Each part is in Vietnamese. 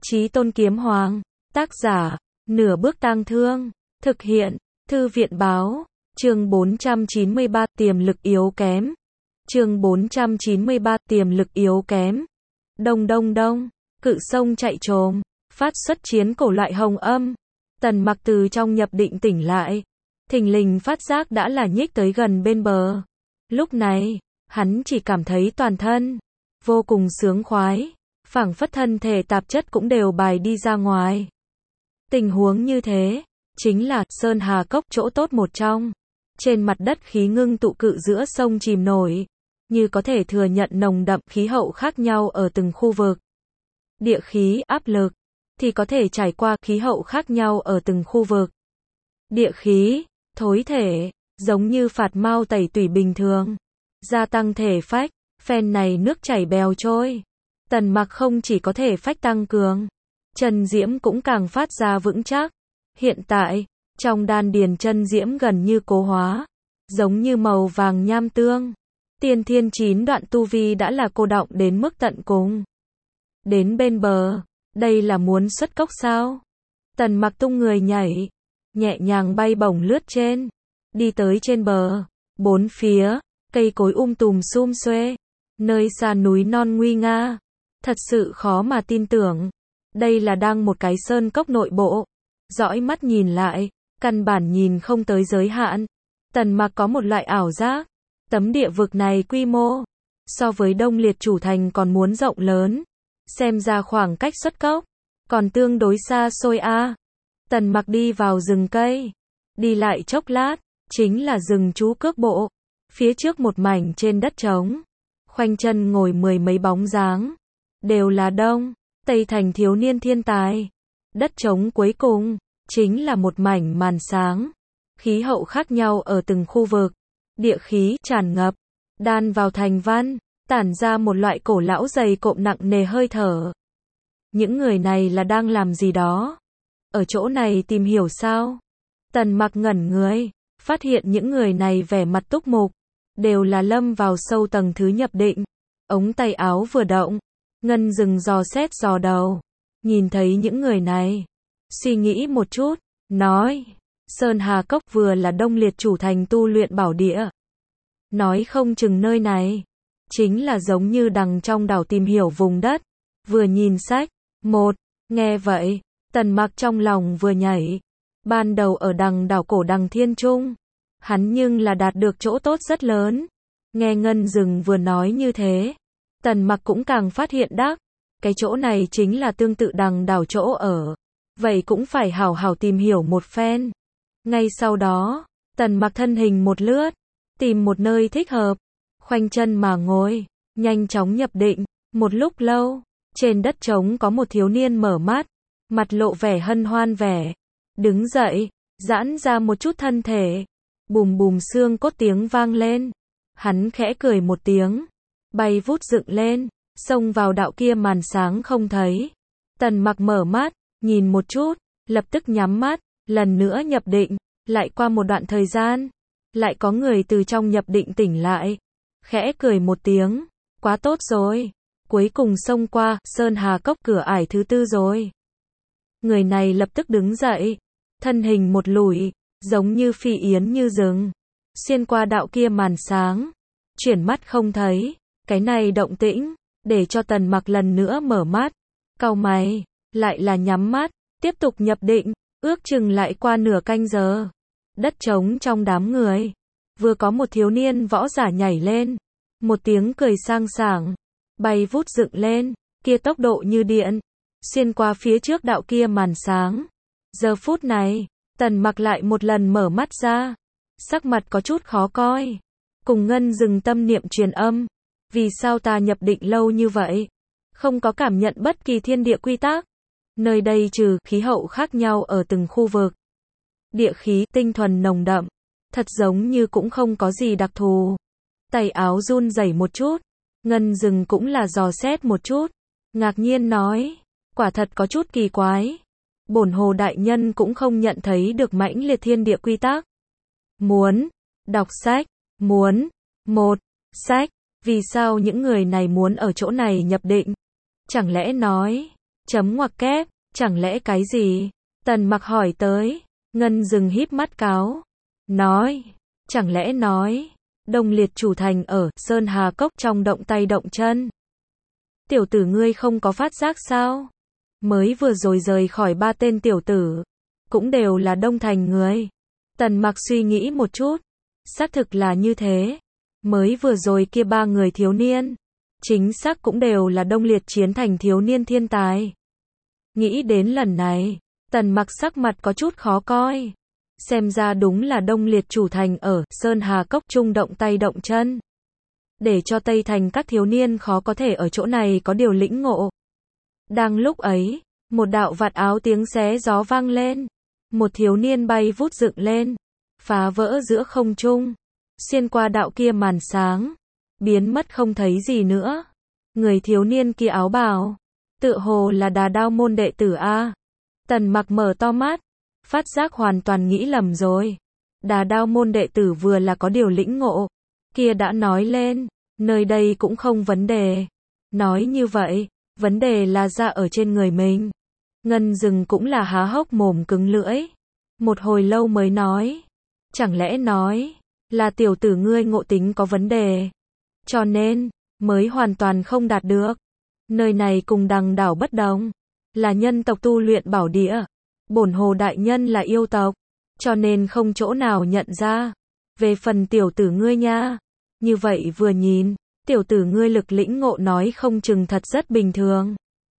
Chí Tôn Kiếm Hoàng. Tác giả, Nửa Bước Tang Thương. Thực hiện, Thư viện Báo. Chương 493, tiềm lực yếu kém. Chương 493, tiềm lực yếu kém. Đông đông đông, cự sông chạy trồm, phát xuất chiến cổ loại hồng âm. Tần Mặc từ trong nhập định tỉnh lại, thình lình phát giác đã là nhích tới gần bên bờ. Lúc này, hắn chỉ cảm thấy toàn thân vô cùng sướng khoái, phảng phất thân thể tạp chất cũng đều bài đi ra ngoài. Tình huống như thế, chính là Sơn Hà Cốc chỗ tốt một trong. Trên mặt đất khí ngưng tụ cự giữa sông chìm nổi, như có thể thừa nhận nồng đậm khí hậu khác nhau ở từng khu vực. Địa khí áp lực thì có thể trải qua khí hậu khác nhau ở từng khu vực. Địa khí thối thể giống như phạt mao tẩy tủy bình thường, gia tăng thể phách. Phen này nước chảy bèo trôi, Tần Mặc không chỉ có thể phách tăng cường, chân diễm cũng càng phát ra vững chắc. Hiện tại, trong đan điền chân diễm gần như cố hóa, giống như màu vàng nham tương. Tiên thiên 9 đoạn tu vi đã là cô đọng đến mức tận cùng. Đến bên bờ, đây là muốn xuất cốc sao? Tần Mặc tung người nhảy, nhẹ nhàng bay bổng lướt trên, đi tới trên bờ. Bốn phía, cây cối tùm xum xuê, nơi xa núi non nguy nga. Thật sự khó mà tin tưởng, đây là đang một cái sơn cốc nội bộ. Dõi mắt nhìn lại, căn bản nhìn không tới giới hạn. Tần Mặc có một loại ảo giác, tấm địa vực này quy mô so với Đông Liệt chủ thành còn muốn rộng lớn. Xem ra khoảng cách xuất cốc còn tương đối xa xôi a. Tần Mặc đi vào rừng cây, đi lại chốc lát, chính là rừng trú cước bộ. Phía trước một mảnh trên đất trống, khoanh chân ngồi mười mấy bóng dáng, đều là Đông Tây thành thiếu niên thiên tài. Đất trống cuối cùng chính là một mảnh màn sáng. Khí hậu khác nhau ở từng khu vực, địa khí tràn ngập, đan vào thành văn, tản ra một loại cổ lão dày cộm nặng nề hơi thở. Những người này là đang làm gì đó? Ở chỗ này tìm hiểu sao? Tần Mặc ngẩn người, phát hiện những người này vẻ mặt túc mục, đều là lâm vào sâu tầng thứ nhập định. Ống tay áo vừa động, Ngân Dừng dò xét dò đầu, nhìn thấy những người này, suy nghĩ một chút, nói, Sơn Hà Cốc vừa là Đông Liệt chủ thành tu luyện bảo địa. Nói không chừng nơi này chính là giống như đằng trong đảo tìm hiểu vùng đất. Vừa nhìn sách, nghe vậy, Tần Mặc trong lòng vừa nhảy. Ban đầu ở đằng đảo cổ đằng Thiên Trung, hắn nhưng là đạt được chỗ tốt rất lớn. Nghe Ngân Dừng vừa nói như thế, Tần Mặc cũng càng phát hiện đắc, cái chỗ này chính là tương tự đằng đảo chỗ ở. Vậy cũng phải hảo hảo tìm hiểu một phen. Ngay sau đó, Tần Mặc thân hình một lướt, tìm một nơi thích hợp, khoanh chân mà ngồi, nhanh chóng nhập định. Một lúc lâu, trên đất trống có một thiếu niên mở mắt, mặt lộ vẻ hân hoan vẻ, đứng dậy, giãn ra một chút thân thể. Bùm bùm xương cốt tiếng vang lên, hắn khẽ cười một tiếng, bay vút dựng lên, xông vào đạo kia màn sáng không thấy. Tần Mặc mở mắt, nhìn một chút, lập tức nhắm mắt, lần nữa nhập định. Lại qua một đoạn thời gian, lại có người từ trong nhập định tỉnh lại, khẽ cười một tiếng, quá tốt rồi, cuối cùng xông qua Sơn Hà Cốc cửa ải thứ 4 rồi. Người này lập tức đứng dậy, thân hình một lùi, giống như phi yến như rừng, xuyên qua đạo kia màn sáng, chuyển mắt không thấy. Cái này động tĩnh để cho Tần Mặc lần nữa mở mắt, cau mày, lại là nhắm mắt, tiếp tục nhập định. Ước chừng lại qua nửa canh giờ, đất trống trong đám người, vừa có một thiếu niên võ giả nhảy lên, một tiếng cười sang sảng, bay vút dựng lên, kia tốc độ như điện, xuyên qua phía trước đạo kia màn sáng. Giờ phút này, Tần Mặc lại một lần mở mắt ra, sắc mặt có chút khó coi, cùng Ngân Dừng tâm niệm truyền âm, vì sao ta nhập định lâu như vậy, không có cảm nhận bất kỳ thiên địa quy tắc. Nơi đây trừ khí hậu khác nhau ở từng khu vực, địa khí tinh thuần nồng đậm, thật giống như cũng không có gì đặc thù. Tay áo run rẩy một chút, Ngân Dừng cũng là dò xét một chút, ngạc nhiên nói, quả thật có chút kỳ quái. Bổn Hồ đại nhân cũng không nhận thấy được mãnh liệt thiên địa quy tắc. Muốn đọc sách, sách, vì sao những người này muốn ở chỗ này nhập định? Chẳng lẽ nói Chấm ngoặc kép, chẳng lẽ cái gì? Tần Mặc hỏi tới. Ngân Dừng híp mắt cáo. Nói, chẳng lẽ nói, Đông Liệt chủ thành ở Sơn Hà Cốc trong động tay động chân. Tiểu tử ngươi không có phát giác sao? Mới vừa rồi rời khỏi 3 tên tiểu tử, cũng đều là Đông Thành người. Tần Mặc suy nghĩ một chút, xác thực là như thế. Mới vừa rồi kia 3 người thiếu niên, chính xác cũng đều là Đông Liệt chiến thành thiếu niên thiên tài. Nghĩ đến lần này, Tần Mặc sắc mặt có chút khó coi. Xem ra đúng là Đông Liệt chủ thành ở Sơn Hà Cốc trung động tay động chân. Để cho Tây Thành các thiếu niên khó có thể ở chỗ này có điều lĩnh ngộ. Đang lúc ấy, một đạo vạt áo tiếng xé gió vang lên. Một thiếu niên bay vút dựng lên, phá vỡ giữa không trung, xuyên qua đạo kia màn sáng, biến mất không thấy gì nữa. Người thiếu niên kia áo bào, tựa hồ là Đà Đao môn đệ tử a. Tần Mặc mở to mắt, phát giác hoàn toàn nghĩ lầm rồi. Đà Đao môn đệ tử vừa là có điều lĩnh ngộ, kia đã nói lên, nơi đây cũng không vấn đề. Nói như vậy, vấn đề là ra ở trên người mình. Ngân Dừng cũng là há hốc mồm cứng lưỡi. Một hồi lâu mới nói, chẳng lẽ nói, là tiểu tử ngươi ngộ tính có vấn đề, cho nên, mới hoàn toàn không đạt được. Nơi này cùng Đằng đảo bất đồng, là nhân tộc tu luyện bảo địa. Bổn Hồ đại nhân là yêu tộc, cho nên không chỗ nào nhận ra. Về phần tiểu tử ngươi nha, như vậy vừa nhìn, tiểu tử ngươi lực lĩnh ngộ nói không chừng thật rất bình thường.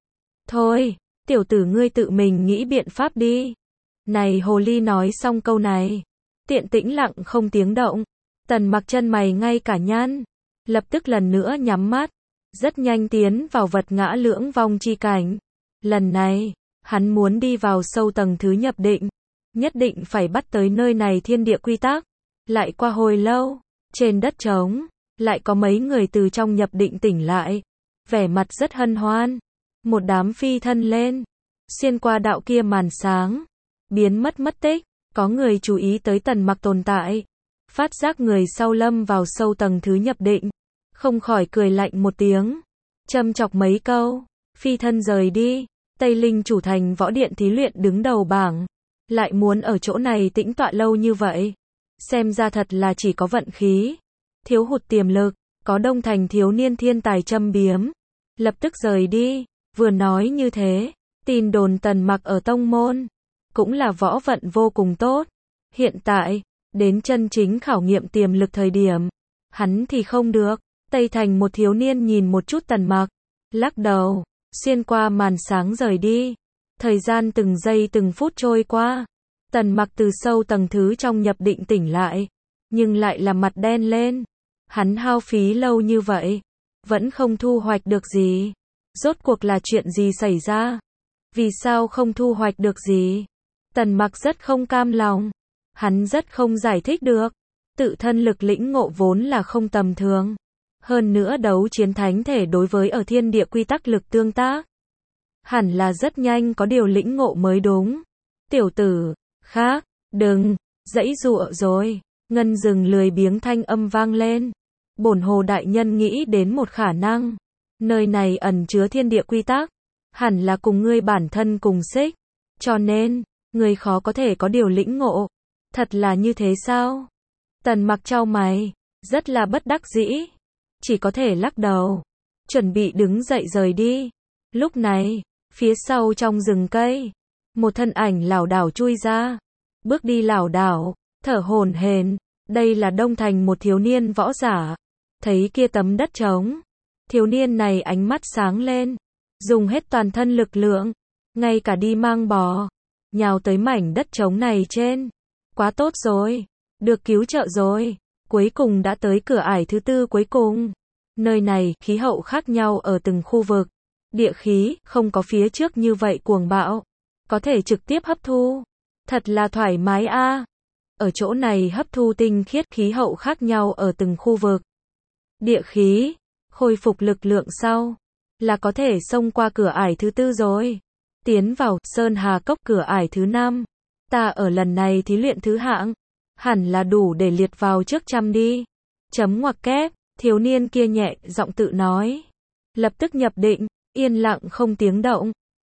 Thôi, tiểu tử ngươi tự mình nghĩ biện pháp đi. Này hồ ly nói xong câu này, tiện tĩnh lặng không tiếng động. Tần Mặc chân mày ngay cả nhăn, lập tức lần nữa nhắm mắt, rất nhanh tiến vào vật ngã lưỡng vong chi cảnh. Lần này, hắn muốn đi vào sâu tầng thứ nhập định, nhất định phải bắt tới nơi này thiên địa quy tắc. Lại qua hồi lâu, trên đất trống, lại có mấy người từ trong nhập định tỉnh lại, vẻ mặt rất hân hoan. Một đám phi thân lên, xuyên qua đạo kia màn sáng, biến mất mất tích. Có người chú ý tới Tần Mặc tồn tại, phát giác người sau lâm vào sâu tầng thứ nhập định, không khỏi cười lạnh một tiếng, châm chọc mấy câu, phi thân rời đi. Tây Linh chủ thành võ điện thí luyện đứng đầu bảng, lại muốn ở chỗ này tĩnh tọa lâu như vậy, xem ra thật là chỉ có vận khí, thiếu hụt tiềm lực. Có Đông Thành thiếu niên thiên tài châm biếm, lập tức rời đi. Vừa nói như thế, tin đồn Tần Mặc ở tông môn cũng là võ vận vô cùng tốt. Hiện tại, đến chân chính khảo nghiệm tiềm lực thời điểm, hắn thì không được. Tây Thành một thiếu niên nhìn một chút Tần Mặc, lắc đầu, xuyên qua màn sáng rời đi. Thời gian từng giây từng phút trôi qua, Tần Mặc từ sâu tầng thứ trong nhập định tỉnh lại, nhưng lại là mặt đen lên. Hắn hao phí lâu như vậy, vẫn không thu hoạch được gì. Rốt cuộc là chuyện gì xảy ra? Vì sao không thu hoạch được gì? Tần Mặc rất không cam lòng. Hắn rất không giải thích được. Tự thân lực lĩnh ngộ vốn là không tầm thường. Hơn nữa đấu chiến thánh thể đối với ở thiên địa quy tắc lực tương tác, hẳn là rất nhanh có điều lĩnh ngộ mới đúng. Tiểu tử, khác, đừng, giãy giụa rồi. Ngân Dừng lười biếng thanh âm vang lên. Bổn Hồ đại nhân nghĩ đến một khả năng. Nơi này ẩn chứa thiên địa quy tắc, hẳn là cùng ngươi bản thân cùng xích. Cho nên, ngươi khó có thể có điều lĩnh ngộ. Thật là như thế sao? Tần Mặc chau mày, rất là bất đắc dĩ. Chỉ có thể lắc đầu, chuẩn bị đứng dậy rời đi. Lúc này, phía sau trong rừng cây, một thân ảnh lảo đảo chui ra. Bước đi lảo đảo, thở hổn hển. Đây là Đông Thành một thiếu niên võ giả. Thấy kia tấm đất trống, thiếu niên này ánh mắt sáng lên, dùng hết toàn thân lực lượng, ngay cả đi mang bò, nhào tới mảnh đất trống này trên. Quá tốt rồi, được cứu trợ rồi, cuối cùng đã tới cửa ải thứ 4 cuối cùng. Nơi này, khí hậu khác nhau ở từng khu vực, địa khí không có phía trước như vậy cuồng bạo, có thể trực tiếp hấp thu, thật là thoải mái a. Ở chỗ này hấp thu tinh khiết khí hậu khác nhau ở từng khu vực. Địa khí, khôi phục lực lượng sau, là có thể xông qua cửa ải thứ 4 rồi. Tiến vào Sơn Hà Cốc cửa ải thứ 5. Ta ở lần này thí luyện thứ hạng, hẳn là đủ để liệt vào trước 100 đi. Chấm ngoặc kép, thiếu niên kia nhẹ giọng tự nói. Lập tức nhập định, yên lặng không tiếng động.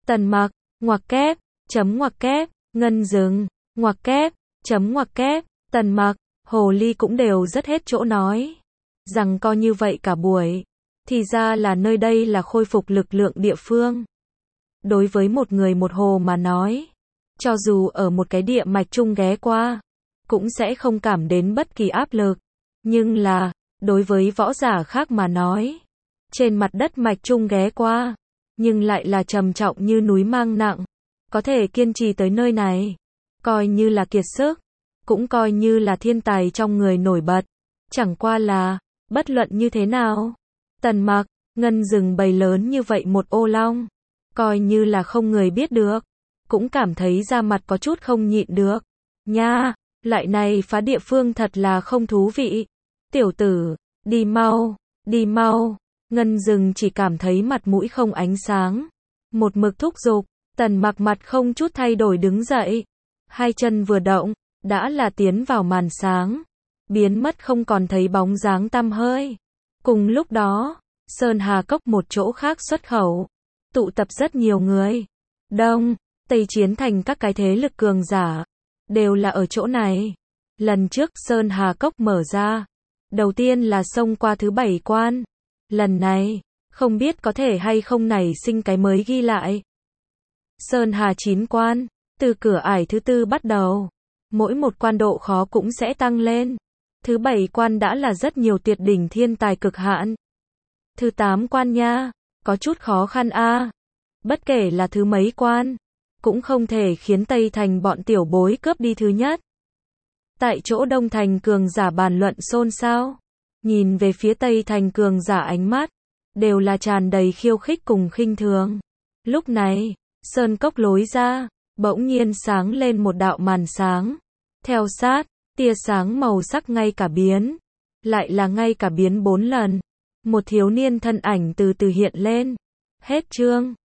Tần Mặc, ngoặc kép, chấm ngoặc kép, Ngân Dừng, ngoặc kép, chấm ngoặc kép, Tần Mặc, Hồ Ly cũng đều rất hết chỗ nói. Rằng co như vậy cả buổi. Thì ra là nơi đây là khôi phục lực lượng địa phương. Đối với một người một hồ mà nói, cho dù ở một cái địa mạch chung ghé qua, cũng sẽ không cảm đến bất kỳ áp lực. Nhưng là, đối với võ giả khác mà nói, trên mặt đất mạch chung ghé qua, nhưng lại là trầm trọng như núi mang nặng. Có thể kiên trì tới nơi này, coi như là kiệt sức, cũng coi như là thiên tài trong người nổi bật. Chẳng qua là, bất luận như thế nào, Tần Mặc, Ngân Dừng bầy lớn như vậy một ô long, coi như là không người biết được, cũng cảm thấy da mặt có chút không nhịn được. Nha, loại này phá địa phương thật là không thú vị. Tiểu tử, đi mau, đi mau. Ngân Dừng chỉ cảm thấy mặt mũi không ánh sáng, một mực thúc giục. Tần Mặc mặt không chút thay đổi đứng dậy, hai chân vừa động, đã là tiến vào màn sáng, biến mất không còn thấy bóng dáng tăm hơi. Cùng lúc đó, Sơn Hà Cốc một chỗ khác xuất khẩu, tụ tập rất nhiều người. Đông, Tây chiến thành các cái thế lực cường giả, đều là ở chỗ này. Lần trước Sơn Hà Cốc mở ra, đầu tiên là xông qua thứ 7 quan. Lần này, không biết có thể hay không nảy sinh cái mới ghi lại. Sơn Hà 9 quan, từ cửa ải thứ 4 bắt đầu, mỗi một quan độ khó cũng sẽ tăng lên. Thứ 7 quan đã là rất nhiều tuyệt đỉnh thiên tài cực hạn. Thứ 8 quan nha, có chút khó khăn a. Bất kể là thứ mấy quan, cũng không thể khiến Tây Thành bọn tiểu bối cướp đi thứ nhất. Tại chỗ Đông Thành cường giả bàn luận xôn xao, nhìn về phía Tây Thành cường giả ánh mắt đều là tràn đầy khiêu khích cùng khinh thường. Lúc này, sơn cốc lối ra, bỗng nhiên sáng lên một đạo màn sáng. Theo sát, tia sáng màu sắc ngay cả biến, lại là ngay cả biến 4 lần. Một thiếu niên thân ảnh từ từ hiện lên. Hết chương.